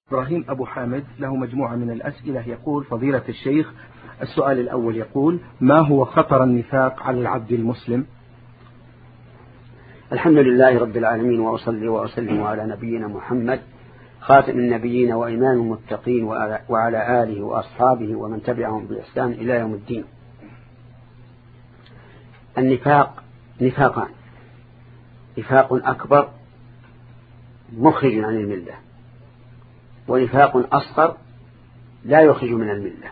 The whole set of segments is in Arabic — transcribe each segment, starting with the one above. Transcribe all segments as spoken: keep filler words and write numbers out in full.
إبراهيم أبو حامد له مجموعة من الأسئلة. يقول: فضيلة الشيخ، السؤال الأول يقول: ما هو خطر النفاق على العبد المسلم؟ الحمد لله رب العالمين، وأصلي وأسلم على نبينا محمد خاتم النبيين وإمام المتقين وعلى آله وأصحابه ومن تبعهم بإحسان إلى يوم الدين. النفاق نفاقان: نفاق أكبر مخرج عن الملة، ونفاق أصغر لا يخرج من الملة.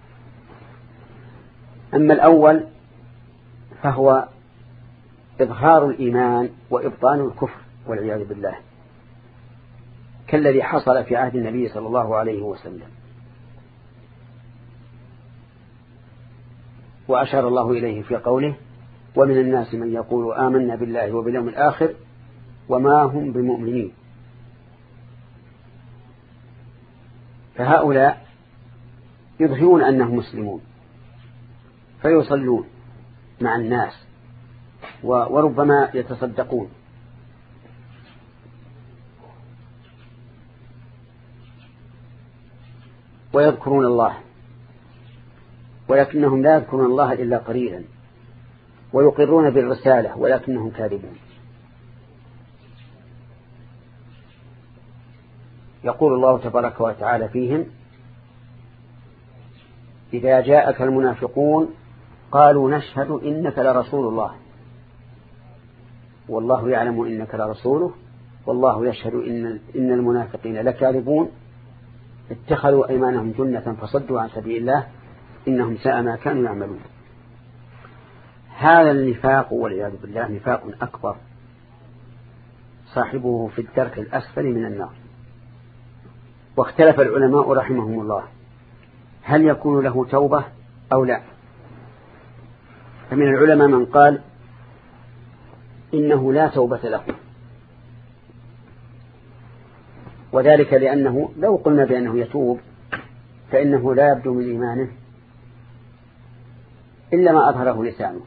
أما الأول فهو إظهار الإيمان وإبطان الكفر والعياذ بالله، كالذي حصل في عهد النبي صلى الله عليه وسلم، وأشار الله إليه في قوله: ومن الناس من يقول آمنا بالله وباليوم الآخر وما هم بمؤمنين. فهؤلاء يظهرون أنهم مسلمون فيصلون مع الناس وربما يتصدقون، ويذكرون الله، ولكنهم لا يذكرون الله إلا قليلا، ويقرون بالرسالة ولكنهم كاذبون. يقول الله تبارك وتعالى فيهم: إذا جاءك المنافقون قالوا نشهد إنك لرسول الله والله يعلم إنك لرسوله والله يشهد إن, إن المنافقين لكاذبون اتخذوا أيمانهم جنة فصدوا عن سبيل الله إنهم ساء ما كانوا يعملون. هذا النفاق والعياذ بالله نفاق أكبر، صاحبه في الدرك الأسفل من النار. واختلف العلماء رحمهم الله هل يكون له توبة أو لا. فمن العلماء من قال إنه لا توبة له، وذلك لأنه لو قلنا بأنه يتوب فإنه لا يبدو من إيمانه إلا ما أظهره لسانه،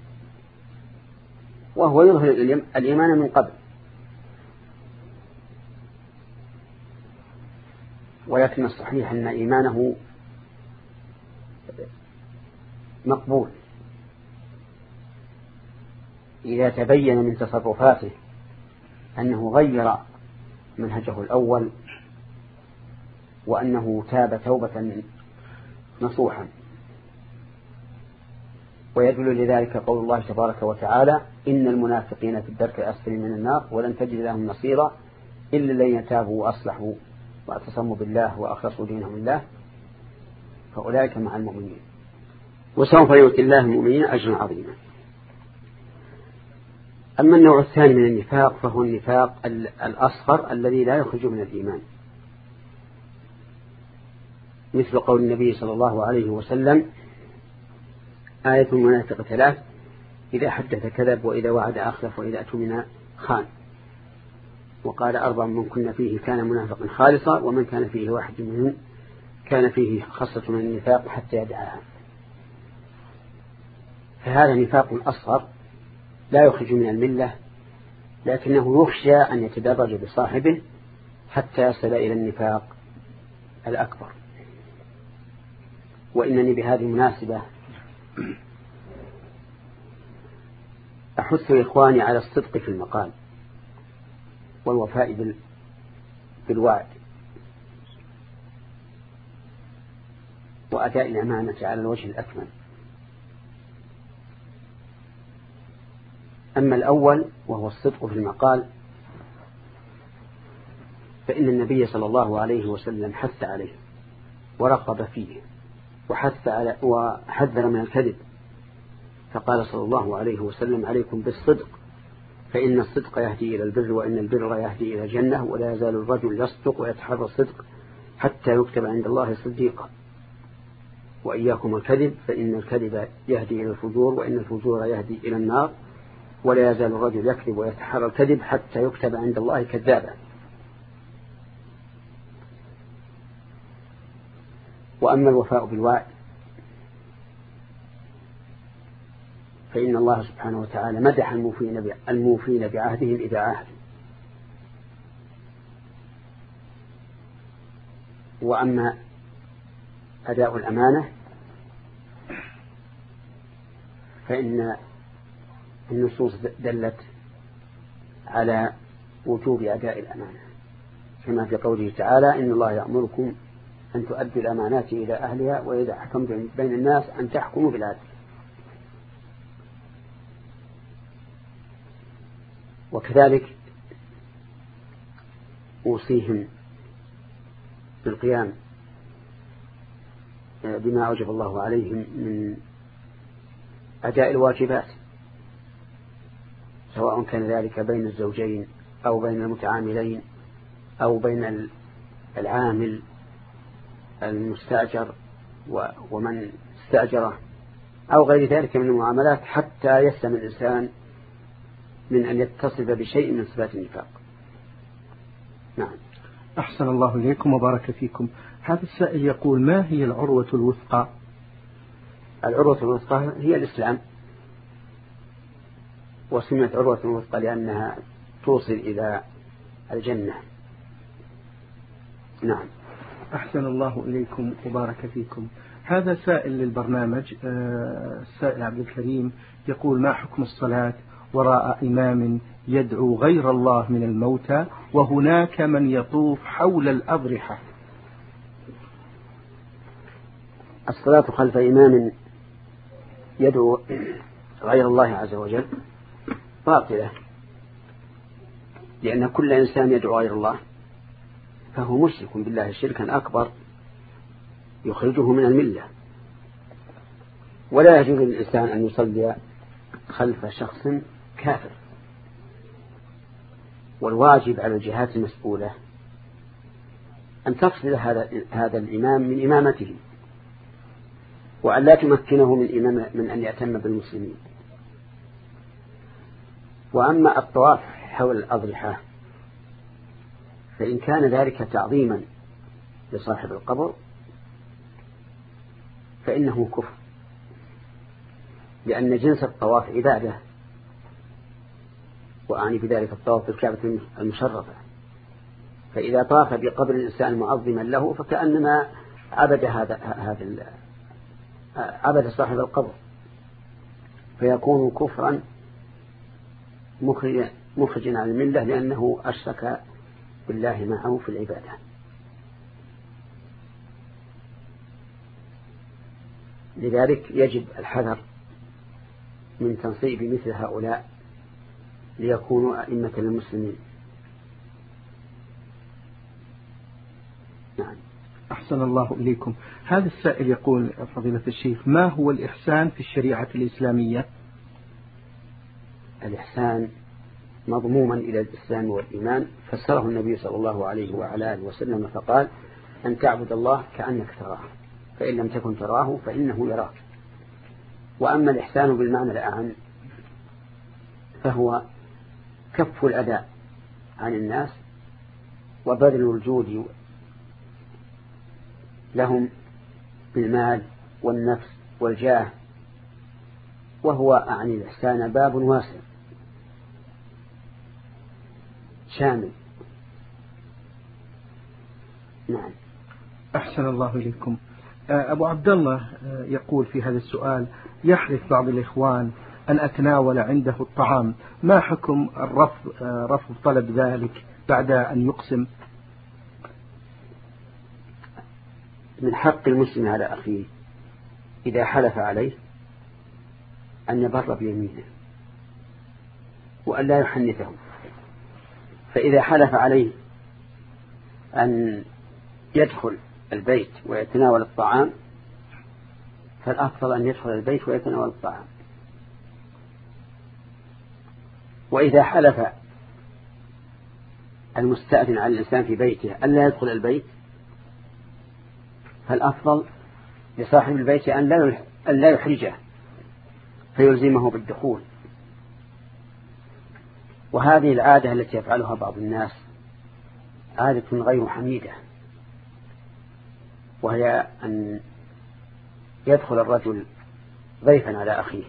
وهو يظهر الإيمان من قبل، ولكن الصحيح أن إيمانه مقبول إذا تبين من تصرفاته أنه غير منهجه الأول وأنه تاب توبة نصوحا. ويدل لذلك قول الله تبارك وتعالى: إن المنافقين في الدرك الأسفل من النار ولن تجد لهم نصيرا إلا الذين تابوا وأصلحوا واعتصموا بالله وأخلصوا دينهم لله فأولئك مع المؤمنين وسوف يؤتي الله المؤمنين أجرا عظيما. أما النوع الثاني من النفاق فهو النفاق الأصغر الذي لا يخرج من الإيمان، مثل قول النبي صلى الله عليه وسلم: آية المنافق ثلاث: إذا حدث كذب وإذا وعد أخلف وإذا أتمن خان. وقال: أربع من كنا فيه كان منافقا خالصا ومن كان فيه واحد منهم كان فيه خصة من النفاق حتى يدعاها. فهذا نفاق أصغر لا يخرج من الملة، لكنه يخشى أن يتدرج بصاحبه حتى يصل إلى النفاق الأكبر. وإنني بهذه المناسبة أحث إخواني على الصدق في المقال والوفاء بالوعد وأداء الأمانة على الوجه الأكمل. أما الأول وهو الصدق في المقال فإن النبي صلى الله عليه وسلم حث عليه ورغب فيه وحث على وحذر من الكذب، فقال صلى الله عليه وسلم: عليكم بالصدق فإن الصدق يهدي إلى البر وإن البر يهدي إلى الجنة ولا يزال الرجل يصدق ويتحرى الصدق حتى يكتب عند الله صديقا، وإياكم الكذب فإن الكذب يهدي إلى الفجور وإن الفجور يهدي إلى النار ولا يزال الرجل يكذب ويتحرى الكذب حتى يكتب عند الله كذابا. وأما الوفاء بالوعد فإن الله سبحانه وتعالى مدح الموفين بعهدهم إذا عاهدوا، وأما أداء الأمانة فإن النصوص دلت على وجوب أداء الأمانة، كما في قوله تعالى: إن الله يأمركم أن تؤدوا الأمانات إلى أهلها وإذا حكمتم بين الناس أن تحكموا بالعدل. وكذلك أوصيهم بالقيام بما أوجب الله عليهم من أداء الواجبات، سواء كان ذلك بين الزوجين أو بين المتعاملين أو بين العامل المستأجر ومن استأجره أو غير ذلك من المعاملات، حتى يسلم الإنسان من أن يتصف بشيء من صفات النفاق. نعم. أحسن الله إليكم وبارك فيكم. هذا السائل يقول: ما هي العروة الوثقى؟ العروة الوثقى هي الإسلام، وسميت عروة وثقى لأنها توصل إلى الجنة. نعم. أحسن الله إليكم وبارك فيكم. هذا سائل للبرنامج، السائل عبد الكريم يقول: ما حكم الصلاة وراء إمام يدعو غير الله من الموتى وهناك من يطوف حول الأضرحة؟ الصلاة خلف إمام يدعو غير الله عز وجل باطلة، لأن كل إنسان يدعو غير الله فهو مشرك بالله شركا أكبر يخرجه من الملة، ولا يجوز للإنسان أن يصلي خلف شخص كافر. والواجب على الجهات المسؤولة أن تفصل هذا هذا الإمام من إمامته، وأن لا تمكنه من إمام من أن يأتم بالمسلمين. وأما الطواف حول الأضرحة فإن كان ذلك تعظيما لصاحب القبر فإنه كفر، لأن جنس الطواف عبادة، وأعني بذلك الطواف بالكعبة المشرفة، فإذا طاف بقبر الإنسان معظما له فكأنما عبد هذا هذا عبد صاحب القبر، فيكون كفرا مخرجا عن الملة، لأنه أشرك بالله معه في العبادة. لذلك يجب الحذر من تنصيب مثل هؤلاء ليكونوا أئمة للمسلمين. نعم. أحسن الله إليكم. هذا السائل يقول: فضيلة الشيخ، ما هو الإحسان في الشريعة الإسلامية؟ الإحسان مضموما إلى الإسلام والإيمان، فسره النبي صلى الله عليه وعلى آله وسلم فقال: أن تعبد الله كأنك تراه، فإن لم تكن تراه فإنه يراك. وأما الإحسان بالمعنى الأعم فهو كف الأذى عن الناس وبذل الجود لهم بالمال والنفس والجاه، وهو أعني الإحسان باب واسع شامل. نعم. أحسن الله إليكم. أبو عبد الله يقول في هذا السؤال: يحرص بعض الإخوان أن أتناول عنده الطعام، ما حكم الرفض رفض طلب ذلك بعد أن يقسم؟ من حق المسلم على أخيه إذا حلف عليه أن يبر بيمينه وأن لا يحنثه، فإذا حلف عليه أن يدخل البيت ويتناول الطعام فالأفضل أن يدخل البيت ويتناول الطعام. وإذا حلف المستأذن على الإنسان في بيته أن لا يدخل البيت فالأفضل لصاحب البيت أن لا يحرجه فيلزمه بالدخول. وهذه العادة التي يفعلها بعض الناس عادة غير حميدة، وهي أن يدخل الرجل ضيفا على أخيه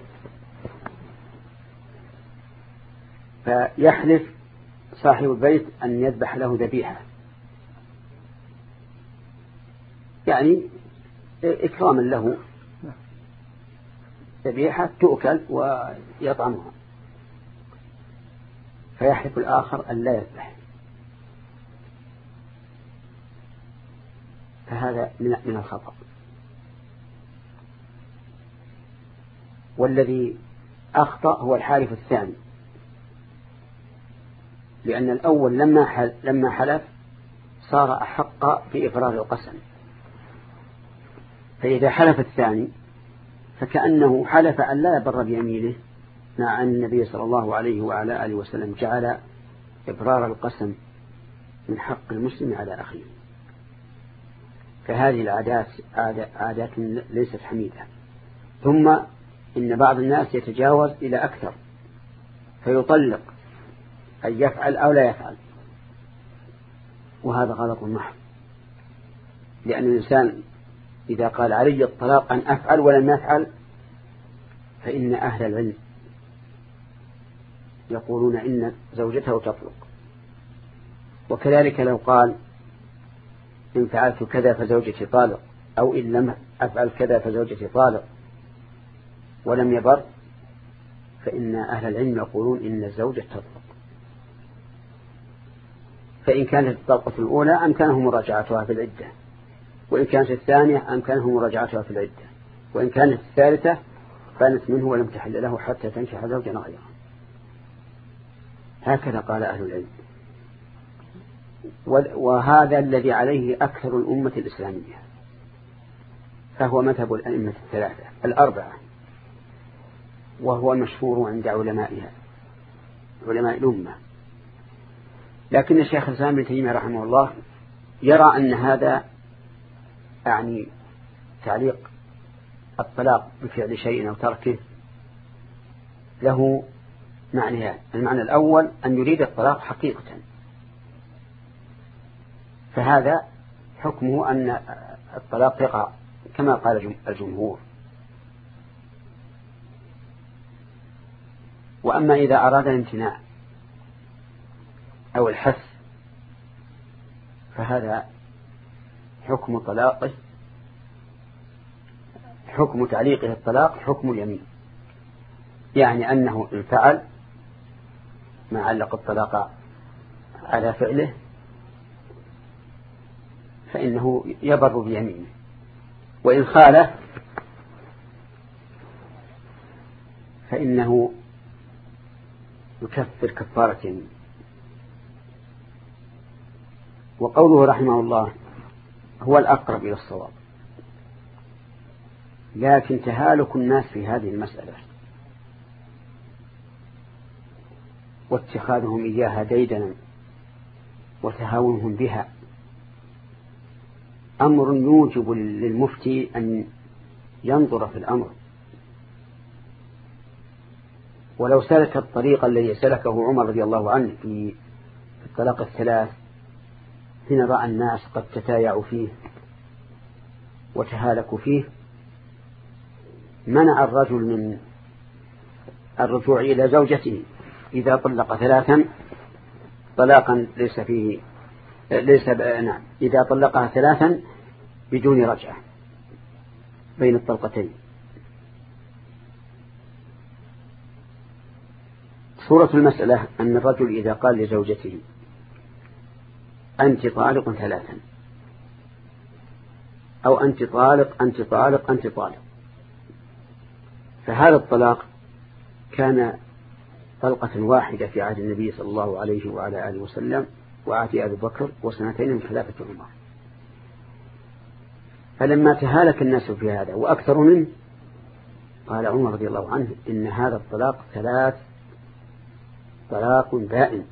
فيحلف صاحب البيت أن يذبح له ذبيحة يعني إكراما له ذبيحة تؤكل ويطعمها، فيحلف الآخر أن لا يذبح، فهذا من الخطأ. والذي أخطأ هو الحالف الثاني، لأن الأول لما حل لما حلف صار أحق بإفرار القسم، فإذا حلف الثاني فكأنه حلف أن لا يبر بيمينه، مع أن النبي صلى الله عليه وعلى آله وسلم جعل إبرار القسم من حق المسلم على أخيه. فهذه العادات عادات ليست حميدة. ثم إن بعض الناس يتجاوز إلى أكثر فيطلق أن يفعل أو لا يفعل، وهذا غلط محض، لأن الإنسان إذا قال علي الطلاق أن أفعل ولم يفعل فإن أهل العلم يقولون إن زوجته تطلق. وكذلك لو قال إن فعلت كذا فزوجتي طالق، أو إن لم أفعل كذا فزوجتي طالق ولم يبر، فإن أهل العلم يقولون إن الزوجة تطلق. فإن كانت الطلقة الأولى أمكنه مراجعتها في العدة، وإن كانت الثانية أمكنه مراجعتها في العدة، وإن كانت الثالثة كانت منه ولم تحل له حتى تنكح زوجا غيره. هكذا قال أهل العلم، وهذا الذي عليه أكثر الأمة الإسلامية، فهو مذهب الأئمة الثلاثة الأربعة، وهو مشهور عند علمائها علماء الأمة. لكن الشيخ الإسلام ابن تيمية رحمه الله يرى أن هذا يعني تعليق الطلاق بفعل شيء أو تركه له معنيان. المعنى الأول أن يريد الطلاق حقيقة، فهذا حكمه أن الطلاق يقع كما قال الجمهور. وأما إذا أراد الامتناع أو الحث فهذا حكم طلاقه حكم تعليقه الطلاق حكم اليمين، يعني أنه إن فعل ما علق الطلاق على فعله فإنه يبر بيمينه، وإن خالف فإنه يكفر كفارة يمين. وقوله رحمه الله هو الأقرب إلى الصواب، لكن تهالك الناس في هذه المسألة واتخاذهم إياها ديدنا وتهاونهم بها أمر يوجب للمفتي أن ينظر في الأمر. ولو سلك الطريق الذي سلكه عمر رضي الله عنه في الطلاق الثلاث حين رأى الناس قد تتايعوا فيه وتهالكوا فيه، منع الرجل من الرجوع إلى زوجته إذا طلق ثلاثا طلاقا ليس فيه ليس نعم إذا طلقها ثلاثا بدون رجعة بين الطلقتين. صورة المسألة أن الرجل إذا قال لزوجته أنت طالق ثلاثا، أو أنت طالق أنت طالق أنت طالق، فهذا الطلاق كان طلقة واحدة في عهد النبي صلى الله عليه وعلى آله وسلم وعهد أبي بكر وسنتين من خلافة عمر. فلما تهالك الناس في هذا وأكثر منه قال عمر رضي الله عنه إن هذا الطلاق ثلاث طلاق بائن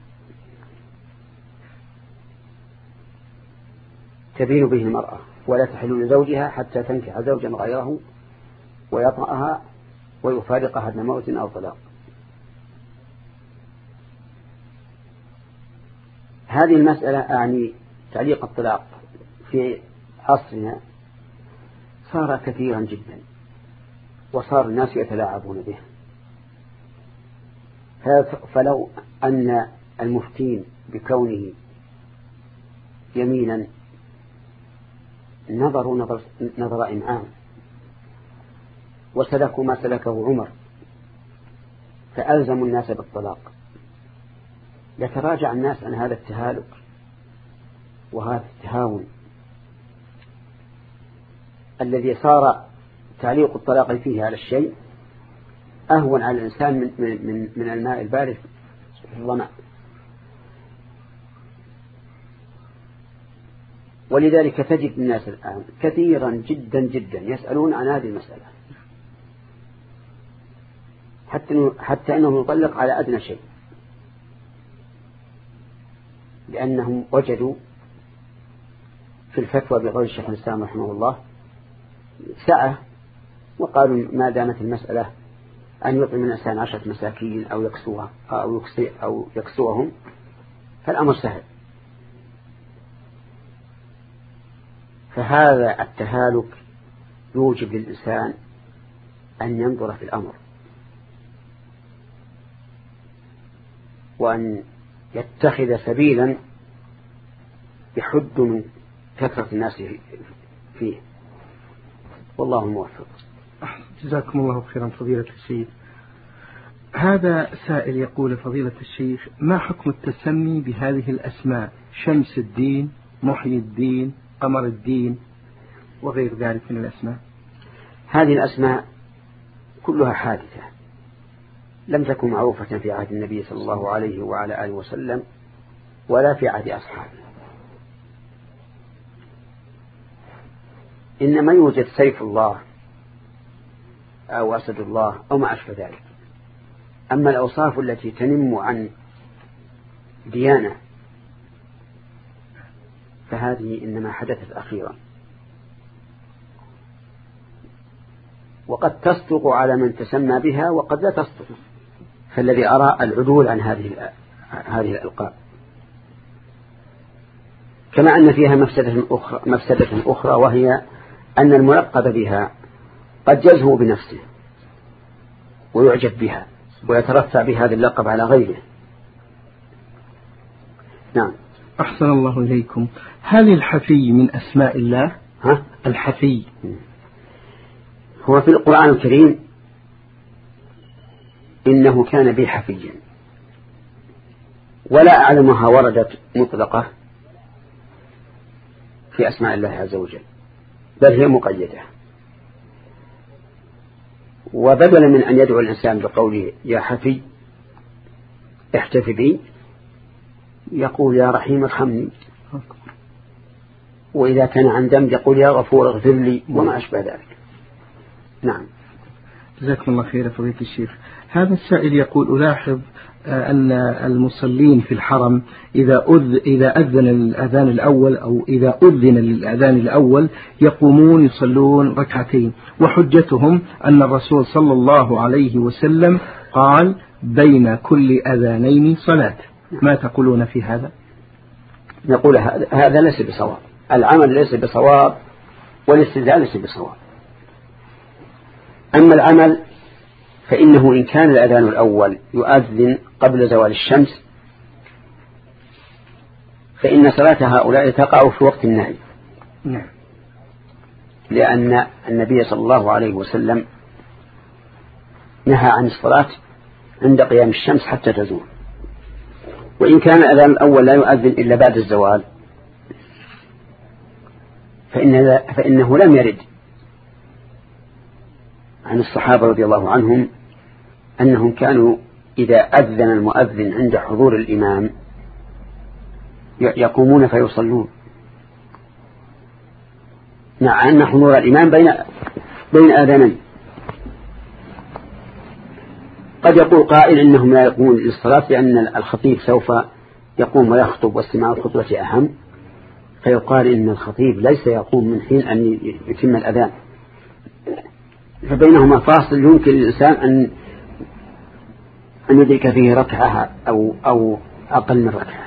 تبين به المرأة ولا تحل لزوجها حتى تنكح زوجا غيره ويطأها ويفارقها دون موت أو طلاق. هذه المسألة أعني تعليق الطلاق في عصرنا صار كثيرا جدا، وصار الناس يتلاعبون به. فلو أن المفتين بكونه يمينا نظروا نظر, نظر إمعان وسلكوا ما سلكه عمر فألزموا الناس بالطلاق، يتراجع الناس عن هذا التهالك وهذا التهاون الذي صار تعليق الطلاق فيه على الشيء أهون على الإنسان من, من, من الماء البارد في الظمأ. ولذلك تجد الناس الآن كثيرا جدا جدا يسألون عن هذه المسألة، حتى حتى أنه يطلق على أدنى شيء، لأنهم وجدوا في الفتوى بقول الشيخ الإسلام رحمه الله سعة، وقالوا ما دامت المسألة أن يطعم الإنسان عشرة مساكين أو يكسوها أو يكسي أو يكسوهم فالأمر سهل. فهذا التهالك يوجب للإنسان أن ينظر في الأمر وأن يتخذ سبيلا يحد من كثرة الناس فيه، والله موفق. جزاكم الله خيرا فضيلة الشيخ. هذا سائل يقول فضيلة الشيخ ما حكم التسمي بهذه الأسماء شمس الدين، محيي الدين، قمر الدين وغير ذلك من الأسماء؟ هذه الأسماء كلها حادثة لم تكن معروفة في عهد النبي صلى الله عليه وعلى آله وسلم ولا في عهد أصحابه، إنما يوجد سيف الله أو أسد الله أو ما أشبه ذلك. أما الأوصاف التي تنم عن ديانة فهذه إنما حدثت أخيرا، وقد تصدق على من تسمى بها وقد لا تصدق، فالذي أرى العدول عن هذه هذه الألقاب. كما أن فيها مفسدة أخرى, مفسدة أخرى وهي أن الملقب بها قد يزهو بنفسه ويعجب بها ويترفع بهذا اللقب على غيره. نعم. أحسن الله إليكم. هل الحفي من أسماء الله؟ ها؟ الحفي هو في القرآن الكريم إنه كان بي حفيا، ولا أعلمها وردت مطلقة في أسماء الله عز وجل، بل هي مقيدة. وبدلا من أن يدعو الإنسان بقوله يا حفي احتف بي يقول يا رحيم ارحمني، وإذا كان عن ذنب يقول يا غفور اغفر لي وما أشبه ذلك. نعم. جزاكم الله خير فضيلة الشيخ. هذا السائل يقول ألاحظ أن المصلين في الحرم إذا أذ إذا أذن الأذان الأول أو إذا أذن للأذان الأول يقومون يصلون ركعتين، وحجتهم أن الرسول صلى الله عليه وسلم قال بين كل أذانين صلاة. ما تقولون في هذا؟ نقول هذا ليس بصواب، العمل ليس بصواب والاستدلال ليس بصواب. أما العمل فإنه إن كان الأذان الأول يؤذن قبل زوال الشمس فإن صلاة هؤلاء تقع في وقت النهي، لأن النبي صلى الله عليه وسلم نهى عن الصلاة عند قيام الشمس حتى تزول. وإن كان الأذان الأول لا يؤذن إلا بعد الزوال فإن فإنه لم يرد عن الصحابة رضي الله عنهم أنهم كانوا إذا أذن المؤذن عند حضور الإمام يقومون فيصلون، مع أن حضور الإمام بين بين آذانين. قد يقول قائل إنهم لا يقومون للصلاة لأن الخطيب سوف يقوم ويخطب واستماع الخطبة أهم، فيقال إن الخطيب ليس يقوم من حين أن يتم الأذان، فبينهما فاصل يمكن للإنسان أن أن يدرك فيه ركعة أو أو أقل من ركعة.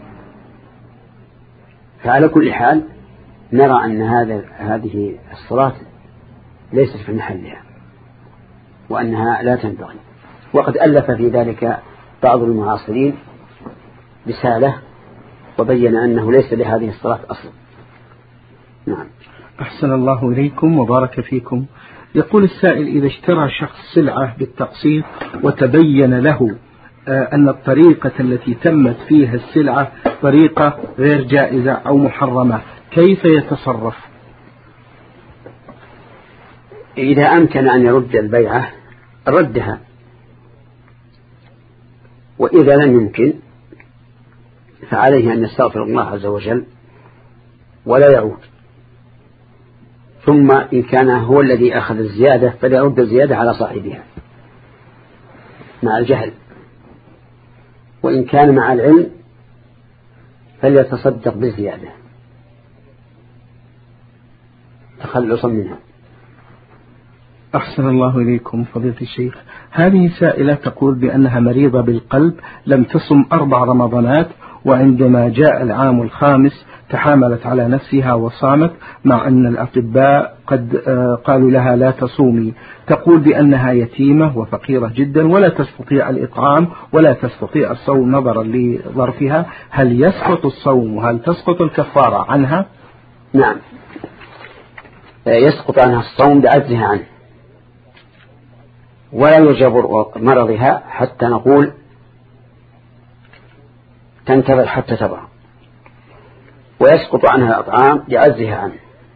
فعلى كل حال نرى أن هذا هذه الصلاة ليست في محلها وأنها لا تنبغي. وقد ألف في ذلك بعض المعاصرين رسالة وبين أنه ليس لهذه الصلاة أصل. نعم. أحسن الله إليكم وبارك فيكم. يقول السائل: إذا اشترى شخص سلعة بالتقسيط وتبين له أن الطريقة التي تمت فيها السلعة طريقة غير جائزة أو محرمة، كيف يتصرف؟ إذا أمكن أن يرد البيعة ردها، وإذا لم يمكن فعليه أن يستغفر الله عز وجل ولا يعود، ثم إن كان هو الذي أخذ الزيادة فليرد الزيادة على صاحبها مع الجهل، وإن كان مع العلم فليتصدق بالزيادة تخلصا منها. أحسن الله إليكم فضيلة الشيخ. هذه سائلة تقول بأنها مريضة بالقلب، لم تصم أربع رمضانات، وعندما جاء العام الخامس تحاملت على نفسها وصامت، مع أن الأطباء قد قالوا لها لا تصومي. تقول بأنها يتيمة وفقيرة جدا ولا تستطيع الإطعام ولا تستطيع الصوم نظرا لظرفها، هل يسقط الصوم وهل تسقط الكفارة عنها؟ نعم، يسقط عنها الصوم بعجزها عنه، ولا يجبر مرضها حتى نقول تنتظر حتى تبرأ، ويسقط عنها الأطعام بعجزها عنه،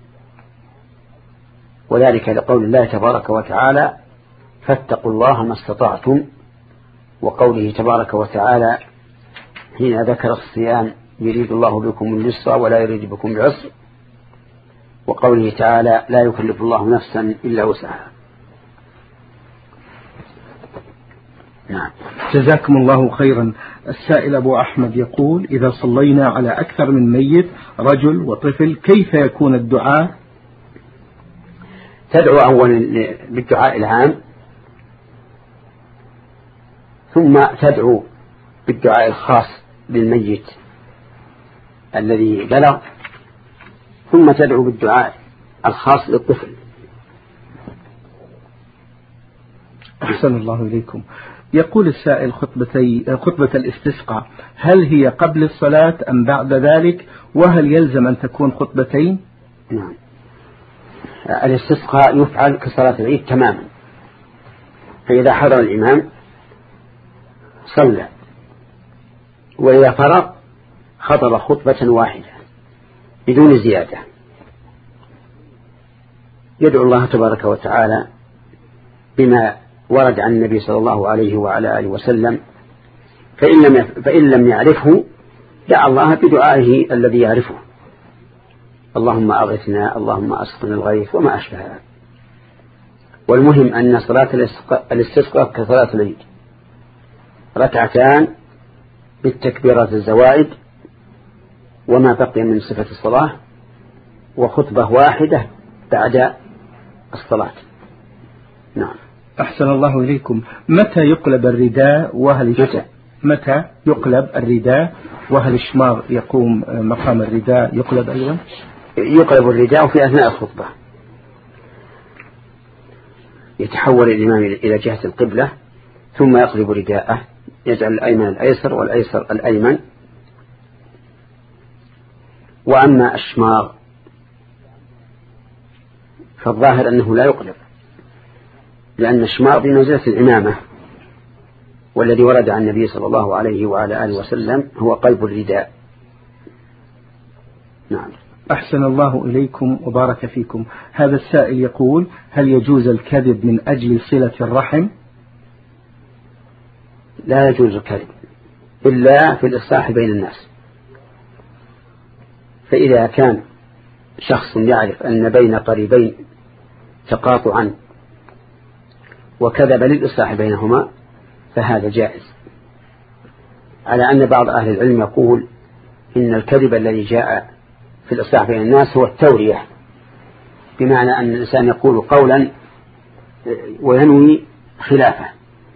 وذلك لقول الله تبارك وتعالى: فاتقوا الله ما استطعتم، وقوله تبارك وتعالى حين ذكر الصيام: يريد الله بكم اليسر ولا يريد بكم العسر، وقوله تعالى: لا يكلف الله نفسا إلا وسعها. نعم. جزاكم الله خيرا. السائل أبو أحمد يقول: إذا صلينا على أكثر من ميت رجل وطفل كيف يكون الدعاء؟ تدعو أولا بالدعاء العام، ثم تدعو بالدعاء الخاص للميت الذي بلغ، ثم تدعو بالدعاء الخاص للطفل. أحسن الله إليكم. يقول السائل: خطبتي خطبة الاستسقاء هل هي قبل الصلاة أم بعد ذلك؟ وهل يلزم أن تكون خطبتين؟ نعم، الاستسقاء يفعل كصلاة العيد تماما، فإذا حضر الإمام صلى، وإذا فرغ خطب خطبة واحدة بدون زيادة، يدعو الله تبارك وتعالى بما ورد عن النبي صلى الله عليه وعلى آله وسلم، فإن لم فإن لم يعرفه دعا الله بدعائه الذي يعرفه: اللهم أغثنا، اللهم أسقنا الغيث، وما أشبهها. والمهم أن صلاة الاستسقاء كصلاة العيد، ركعتان بالتكبيرات الزوائد وما بقي من صفة الصلاة، وخطبة واحدة بعد الصلاة. نعم. أحسن الله إليكم. متى يقلب الرداء وهل متى؟ متى يقلب الرداء وهل الشمار يقوم مقام الرداء يقلب أيضا؟ يقلب الرداء في أثناء الخطبة، يتحول الإمام إلى جهة القبلة ثم يقلب رداءه، يجعل الأيمن الأيسر والأيسر الأيمن. وأما الشمار فالظاهر أنه لا يقلب، لأن الشمار بمنزلة العمامة، والذي ورد عن النبي صلى الله عليه وعلى آله وسلم هو قلب الرداء. نعم. أحسن الله إليكم وبارك فيكم. هذا السائل يقول: هل يجوز الكذب من أجل صلة الرحم؟ لا يجوز الكذب إلا في الإصلاح بين الناس، فإذا كان شخص يعرف أن بين قريبين تقاطعا وكذب للإصلاح بينهما فهذا جائز، على أن بعض أهل العلم يقول إن الكذب الذي جاء في الإصلاح بين الناس هو التورية، بمعنى أن الإنسان يقول قولا وينوي خلافه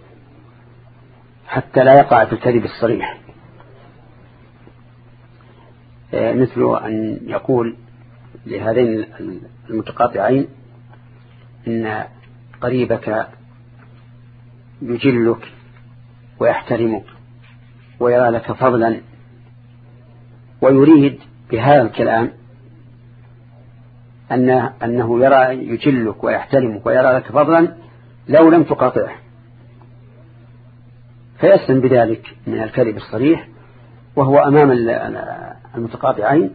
حتى لا يقع في الكذب الصريح، مثل أن يقول لهذين المتقاطعين إن قريبك يجلك ويحترمك ويرى لك فضلا، ويريد بهذا الكلام أنه, أنه يرى يجلك ويحترمك ويرى لك فضلا لو لم تقاطعه، فيسلم بذلك من الكذب الصريح، وهو أمام المتقاطعين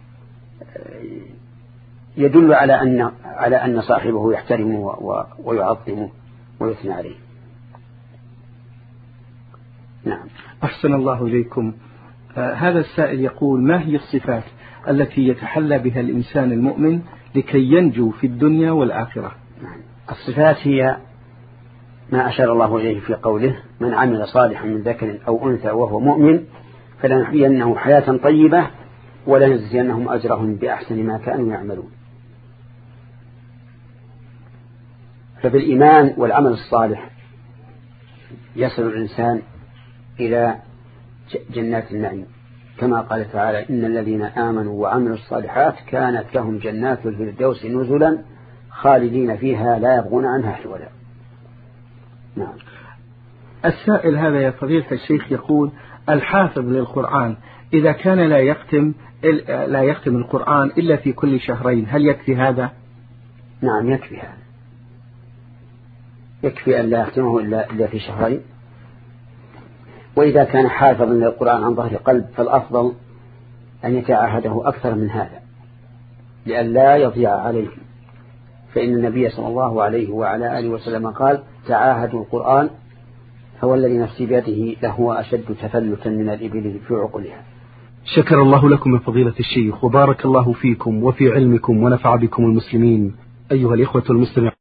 يدل على أن على أن صاحبه يحترمه ويعظمه ويثني عليه. نعم. أحسن الله إليكم. آه هذا السائل يقول: ما هي الصفات التي يتحلى بها الإنسان المؤمن لكي ينجو في الدنيا والآخرة؟ نعم. الصفات هي ما أشار الله إليه في قوله: من عمل صالحا من ذكر أو أنثى وهو مؤمن فلنحيينه حياة طيبة ولنجزينهم أجرهم بأحسن ما كانوا يعملون. فبالإيمان والعمل الصالح يصل الإنسان إلى جنات النعيم، كما قال تعالى: إن الذين آمنوا وعملوا الصالحات كانت لهم جنات الفردوس نزلا خالدين فيها لا يبغون عنها حولا. نعم. السائل هذا يا فضيلة الشيخ يقول: الحافظ للقرآن إذا كان لا يختم لا يختم القرآن إلا في كل شهرين، هل يكفي هذا؟ نعم يكفي هذا، يكفي أن لا يختمه إلا, إلا في شهرين. وإذا كان حافظا للقرآن عن ظهر قلب فالأفضل أن يتعاهده أكثر من هذا لأن لا يضيع عليه، فإن النبي صلى الله عليه وعلى آله وسلم قال: تعاهدوا القرآن فوالذي نفسي بيده لهو أشد تفلتا من الإبل في عقلها. شكر الله لكم يا فضيلة الشيخ، وبارك الله فيكم وفي علمكم ونفع بكم المسلمين. أيها الإخوة المستمعون.